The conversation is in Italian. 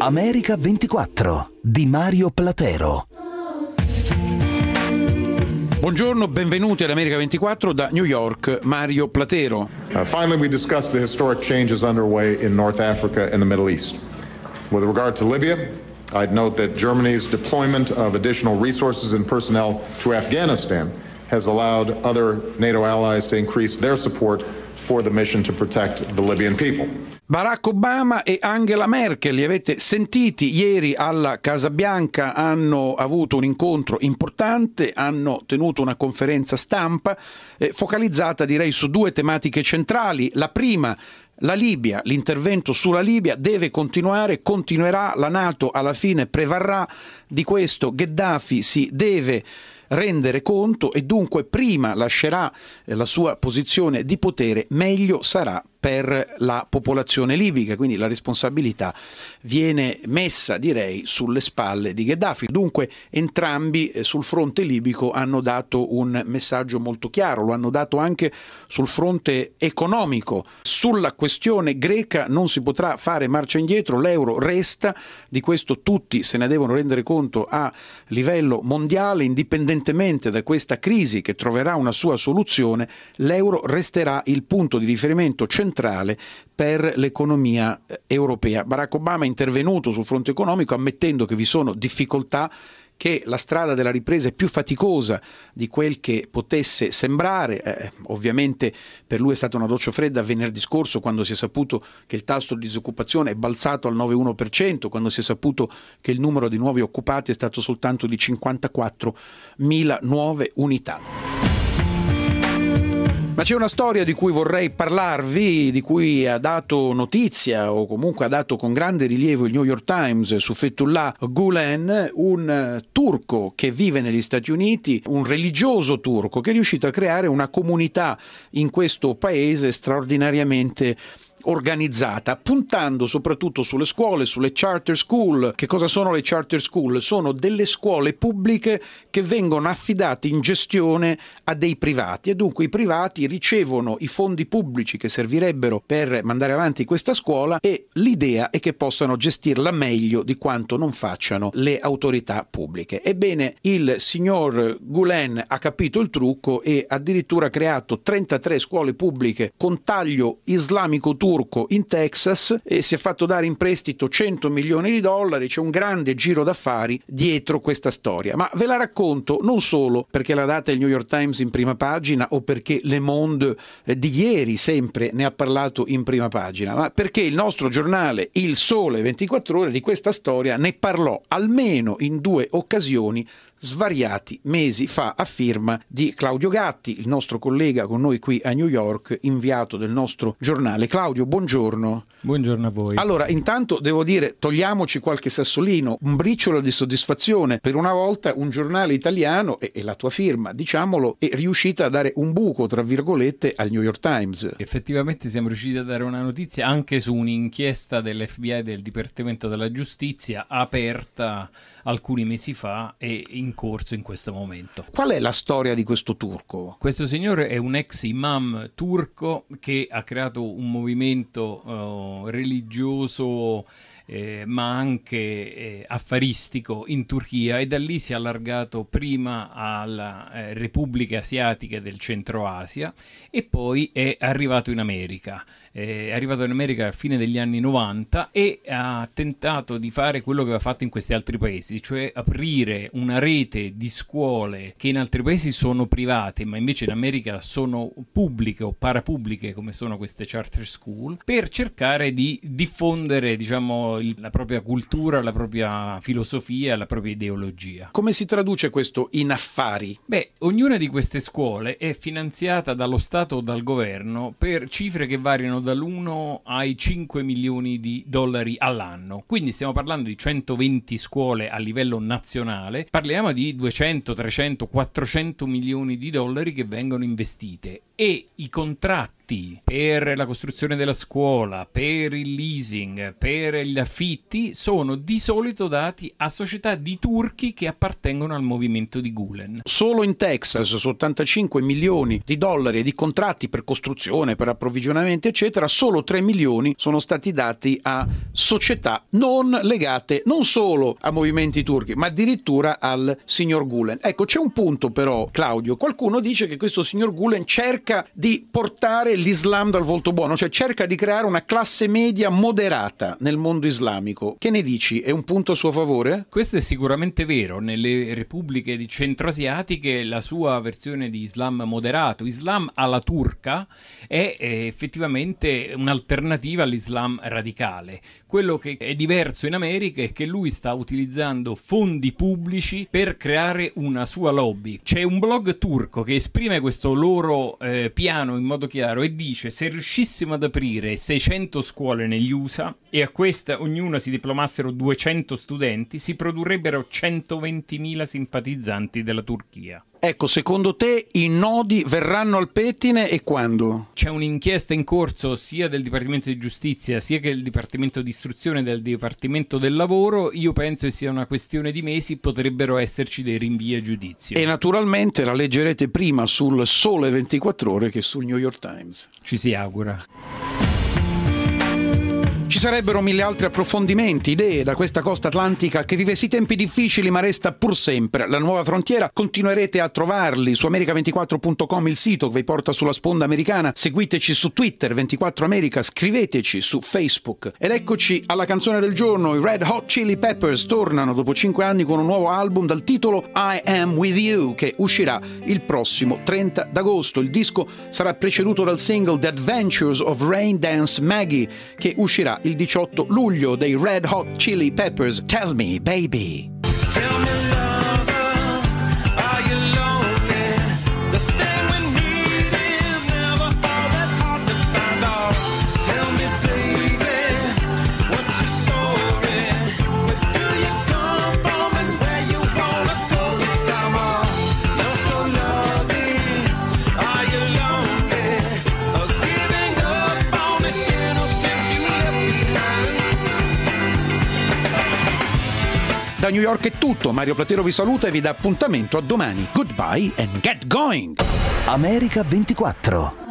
America 24 di Mario Platero. Buongiorno, benvenuti ad America 24 da New York, Mario Platero. Finally, we discussed the historic changes underway in North Africa and the Middle East. With regard to Libya, I'd note that Germany's deployment of additional resources and personnel to Afghanistan has allowed other NATO allies to increase their support for the mission to protect the Libyan people. Barack Obama e Angela Merkel, li avete sentiti ieri alla Casa Bianca, hanno avuto un incontro importante, hanno tenuto una conferenza stampa focalizzata direi su due tematiche centrali. La prima, la Libia, l'intervento sulla Libia deve continuare, continuerà, la NATO alla fine prevarrà, di questo Gheddafi si deve rendere conto e dunque prima lascerà la sua posizione di potere, meglio sarà per la popolazione libica, quindi la responsabilità viene messa, direi, sulle spalle di Gheddafi. Dunque entrambi sul fronte libico hanno dato un messaggio molto chiaro, lo hanno dato anche sul fronte economico. Sulla questione greca non si potrà fare marcia indietro, l'euro resta, di questo tutti se ne devono rendere conto a livello mondiale, indipendentemente da questa crisi che troverà una sua soluzione, l'euro resterà il punto di riferimento centrale per l'economia europea. Barack Obama è intervenuto sul fronte economico ammettendo che vi sono difficoltà, che la strada della ripresa è più faticosa di quel che potesse sembrare. Ovviamente per lui è stata una doccia fredda venerdì scorso, quando si è saputo che il tasso di disoccupazione è balzato al 9,1%, quando si è saputo che il numero di nuovi occupati è stato soltanto di 54.000 nuove unità. Ma c'è una storia di cui vorrei parlarvi, di cui ha dato notizia o comunque ha dato con grande rilievo il New York Times su Fethullah Gulen, un turco che vive negli Stati Uniti, un religioso turco che è riuscito a creare una comunità in questo paese straordinariamente organizzata, puntando soprattutto sulle scuole, sulle charter school. Che cosa sono le charter school? Sono delle scuole pubbliche che vengono affidate in gestione a dei privati e dunque i privati ricevono i fondi pubblici che servirebbero per mandare avanti questa scuola e l'idea è che possano gestirla meglio di quanto non facciano le autorità pubbliche. Ebbene, il signor Gulen ha capito il trucco e addirittura ha creato 33 scuole pubbliche con taglio islamico turco in Texas e si è fatto dare in prestito $100 milioni. C'è un grande giro d'affari dietro questa storia, ma ve la racconto non solo perché l'ha data il New York Times in prima pagina o perché Le Monde di ieri sempre ne ha parlato in prima pagina, ma perché il nostro giornale Il Sole 24 Ore di questa storia ne parlò almeno in due occasioni svariati mesi fa a firma di Claudio Gatti, il nostro collega con noi qui a New York, inviato del nostro giornale. Claudio, buongiorno. Buongiorno a voi. Allora, intanto devo dire, togliamoci qualche sassolino, un briciolo di soddisfazione. Per una volta un giornale italiano, e la tua firma, diciamolo, è riuscita a dare un buco, tra virgolette, al New York Times. Effettivamente siamo riusciti a dare una notizia anche su un'inchiesta dell'FBI, del Dipartimento della Giustizia, aperta alcuni mesi fa e in corso in questo momento. Qual è la storia di questo turco? Questo signore è un ex imam turco che ha creato un movimento religioso ma anche affaristico in Turchia e da lì si è allargato prima alle repubbliche asiatiche del Centro Asia e poi è arrivato in America. È arrivato in America a fine degli anni 90 e ha tentato di fare quello che aveva fatto in questi altri paesi, cioè aprire una rete di scuole che in altri paesi sono private ma invece in America sono pubbliche o parapubbliche, come sono queste charter school, per cercare di diffondere, diciamo, la propria cultura, la propria filosofia, la propria ideologia. Come si traduce questo in affari? Beh, ognuna di queste scuole è finanziata dallo Stato o dal governo per cifre che variano dall'1 ai 5 milioni di dollari all'anno. Quindi stiamo parlando di 120 scuole a livello nazionale, parliamo di 200, 300, 400 milioni di dollari che vengono investite e i contratti affitti, per la costruzione della scuola, per il leasing, per gli affitti, sono di solito dati a società di turchi che appartengono al movimento di Gulen. Solo in Texas su 85 milioni di dollari di contratti per costruzione, per approvvigionamento, eccetera, solo 3 milioni sono stati dati a società non legate non solo a movimenti turchi, ma addirittura al signor Gulen. Ecco, c'è un punto però, Claudio, qualcuno dice che questo signor Gulen cerca di portare l'Islam dal volto buono, cioè cerca di creare una classe media moderata nel mondo islamico. Che ne dici? È un punto a suo favore? Questo è sicuramente vero. Nelle repubbliche centroasiatiche la sua versione di Islam moderato, Islam alla turca, è effettivamente un'alternativa all'Islam radicale. Quello che è diverso in America è che lui sta utilizzando fondi pubblici per creare una sua lobby. C'è un blog turco che esprime questo loro piano in modo chiaro e dice: se riuscissimo ad aprire 600 scuole negli USA e a questa ognuna si diplomassero 200 studenti, si produrrebbero 120.000 simpatizzanti della Turchia. Ecco, secondo te i nodi verranno al pettine e quando? C'è un'inchiesta in corso sia del Dipartimento di Giustizia sia che del Dipartimento di Istruzione e del Dipartimento del Lavoro. Io penso che sia una questione di mesi, potrebbero esserci dei rinvii a giudizio. E naturalmente la leggerete prima sul Sole 24 Ore che sul New York Times. Ci si augura. Ci sarebbero mille altri approfondimenti, idee da questa costa atlantica che vive sì tempi difficili ma resta pur sempre la nuova frontiera. Continuerete a trovarli su America24.com, il sito che vi porta sulla sponda americana. Seguiteci su Twitter 24 America, scriveteci su Facebook. Ed eccoci alla canzone del giorno. I Red Hot Chili Peppers tornano dopo 5 anni con un nuovo album dal titolo I Am With You, che uscirà il prossimo 30 d'agosto. Il disco sarà preceduto dal single The Adventures of Rain Dance Maggie, che uscirà il 18 luglio dei Red Hot Chili Peppers. Tell me, baby. Tell me, lover, are you lonely? The thing we need is never all that hard to find out. Tell me, baby, what's your story? Where do you come from and where you wanna go this time? Oh, you're so lovely. Are you lonely? Or giving up on the innocence you left behind? Da New York è tutto, Mario Platero vi saluta e vi dà appuntamento a domani. Goodbye and get going! America 24.